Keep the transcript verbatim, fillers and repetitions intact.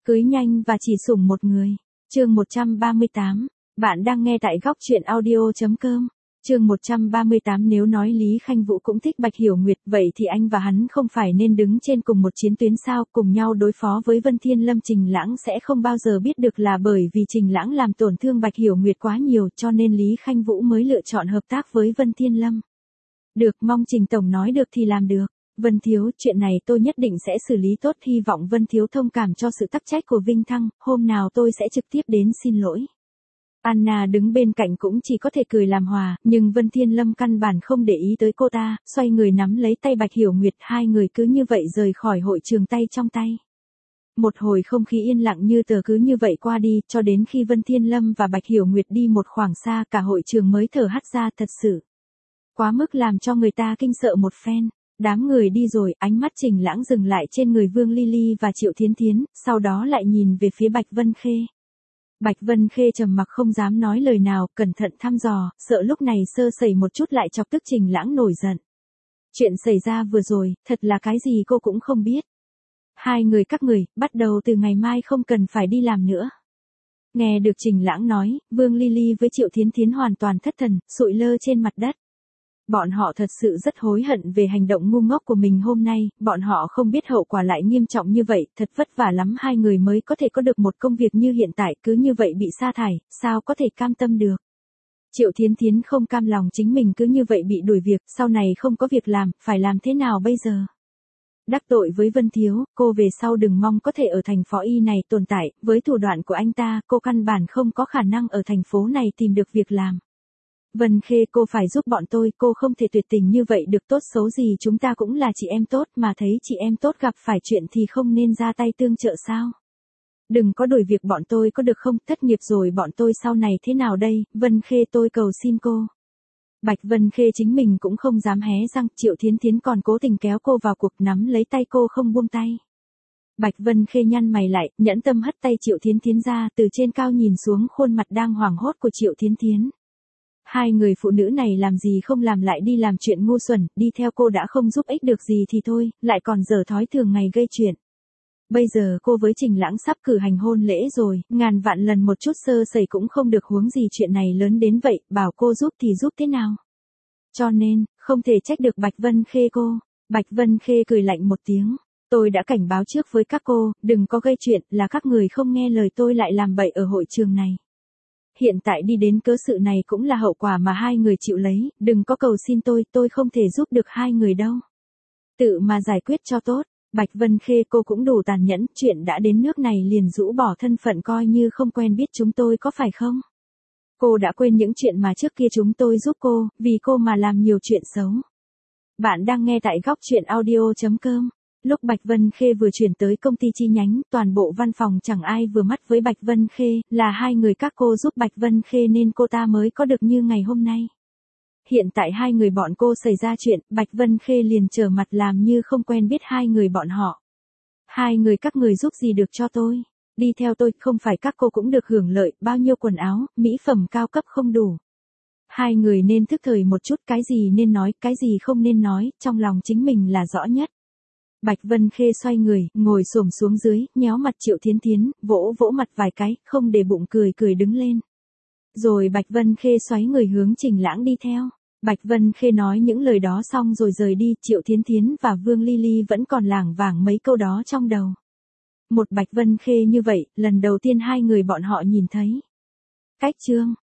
Cưới nhanh và chỉ sủng một người. Chương một trăm ba mươi tám. Bạn đang nghe tại góc truyện audio chấm com. Chương một trăm ba mươi tám. Nếu nói Lý Khanh Vũ cũng thích Bạch Hiểu Nguyệt, vậy thì anh và hắn không phải nên đứng trên cùng một chiến tuyến sao? Cùng nhau đối phó với Vân Thiên Lâm. Trình Lãng sẽ không bao giờ biết được là bởi vì Trình Lãng làm tổn thương Bạch Hiểu Nguyệt quá nhiều, cho nên Lý Khanh Vũ mới lựa chọn hợp tác với Vân Thiên Lâm. Được, mong Trình tổng nói được thì làm được. Vân Thiếu, chuyện này tôi nhất định sẽ xử lý tốt, hy vọng Vân Thiếu thông cảm cho sự tắc trách của Vinh Thăng, hôm nào tôi sẽ trực tiếp đến xin lỗi. Anna đứng bên cạnh cũng chỉ có thể cười làm hòa, nhưng Vân Thiên Lâm căn bản không để ý tới cô ta, xoay người nắm lấy tay Bạch Hiểu Nguyệt, hai người cứ như vậy rời khỏi hội trường tay trong tay. Một hồi không khí yên lặng như tờ cứ như vậy qua đi, cho đến khi Vân Thiên Lâm và Bạch Hiểu Nguyệt đi một khoảng xa, cả hội trường mới thở hắt ra, thật sự quá mức làm cho người ta kinh sợ một phen. Đám người đi rồi, ánh mắt Trình Lãng dừng lại trên người Vương Ly Ly và Triệu Thiến Thiến, sau đó lại nhìn về phía Bạch Vân Khê. Bạch Vân Khê trầm mặc không dám nói lời nào, cẩn thận thăm dò, sợ lúc này sơ sẩy một chút lại chọc tức Trình Lãng nổi giận. Chuyện xảy ra vừa rồi, thật là cái gì cô cũng không biết. Hai người các người, bắt đầu từ ngày mai không cần phải đi làm nữa. Nghe được Trình Lãng nói, Vương Ly Ly với Triệu Thiến Thiến hoàn toàn thất thần, sụi lơ trên mặt đất. Bọn họ thật sự rất hối hận về hành động ngu ngốc của mình hôm nay, bọn họ không biết hậu quả lại nghiêm trọng như vậy, thật vất vả lắm hai người mới có thể có được một công việc như hiện tại, cứ như vậy bị sa thải, sao có thể cam tâm được. Triệu Thiến Thiến không cam lòng chính mình cứ như vậy bị đuổi việc, sau này không có việc làm, phải làm thế nào bây giờ. Đắc tội với Vân Thiếu, cô về sau đừng mong có thể ở thành phó y này tồn tại, với thủ đoạn của anh ta, cô căn bản không có khả năng ở thành phố này tìm được việc làm. Vân Khê, cô phải giúp bọn tôi, cô không thể tuyệt tình như vậy được, tốt xấu gì chúng ta cũng là chị em tốt, mà thấy chị em tốt gặp phải chuyện thì không nên ra tay tương trợ sao. Đừng có đuổi việc bọn tôi có được không, thất nghiệp rồi bọn tôi sau này thế nào đây, Vân Khê tôi cầu xin cô. Bạch Vân Khê chính mình cũng không dám hé răng, Triệu Thiến Thiến còn cố tình kéo cô vào cuộc, nắm lấy tay cô không buông tay. Bạch Vân Khê nhăn mày lại, nhẫn tâm hất tay Triệu Thiến Thiến ra, từ trên cao nhìn xuống khuôn mặt đang hoảng hốt của Triệu Thiến Thiến. Hai người phụ nữ này làm gì không làm lại đi làm chuyện ngu xuẩn, đi theo cô đã không giúp ích được gì thì thôi, lại còn dở thói thường ngày gây chuyện. Bây giờ cô với Trình Lãng sắp cử hành hôn lễ rồi, ngàn vạn lần một chút sơ sẩy cũng không được, huống gì chuyện này lớn đến vậy, bảo cô giúp thì giúp thế nào. Cho nên, không thể trách được Bạch Vân Khê cô. Bạch Vân Khê cười lạnh một tiếng. Tôi đã cảnh báo trước với các cô, đừng có gây chuyện, là các người không nghe lời tôi lại làm bậy ở hội trường này. Hiện tại đi đến cớ sự này cũng là hậu quả mà hai người chịu lấy, đừng có cầu xin tôi, tôi không thể giúp được hai người đâu. Tự mà giải quyết cho tốt. Bạch Vân Khê, cô cũng đủ tàn nhẫn, chuyện đã đến nước này liền rũ bỏ thân phận coi như không quen biết chúng tôi có phải không? Cô đã quên những chuyện mà trước kia chúng tôi giúp cô, vì cô mà làm nhiều chuyện xấu. Bạn đang nghe tại góc truyện audio chấm com. Lúc Bạch Vân Khê vừa chuyển tới công ty chi nhánh, toàn bộ văn phòng chẳng ai vừa mắt với Bạch Vân Khê, là hai người các cô giúp Bạch Vân Khê nên cô ta mới có được như ngày hôm nay. Hiện tại hai người bọn cô xảy ra chuyện, Bạch Vân Khê liền trở mặt làm như không quen biết hai người bọn họ. Hai người các người giúp gì được cho tôi? Đi theo tôi, không phải các cô cũng được hưởng lợi, bao nhiêu quần áo, mỹ phẩm cao cấp không đủ. Hai người nên thức thời một chút, cái gì nên nói, cái gì không nên nói, trong lòng chính mình là rõ nhất. Bạch Vân Khê xoay người, ngồi xổm xuống dưới, nhéo mặt Triệu Thiến Thiến, vỗ vỗ mặt vài cái, không để bụng cười cười đứng lên. Rồi Bạch Vân Khê xoáy người hướng Trình Lãng đi theo. Bạch Vân Khê nói những lời đó xong rồi rời đi, Triệu Thiến Thiến và Vương Ly Ly vẫn còn lảng vảng mấy câu đó trong đầu. Một Bạch Vân Khê như vậy, lần đầu tiên hai người bọn họ nhìn thấy. Cách chương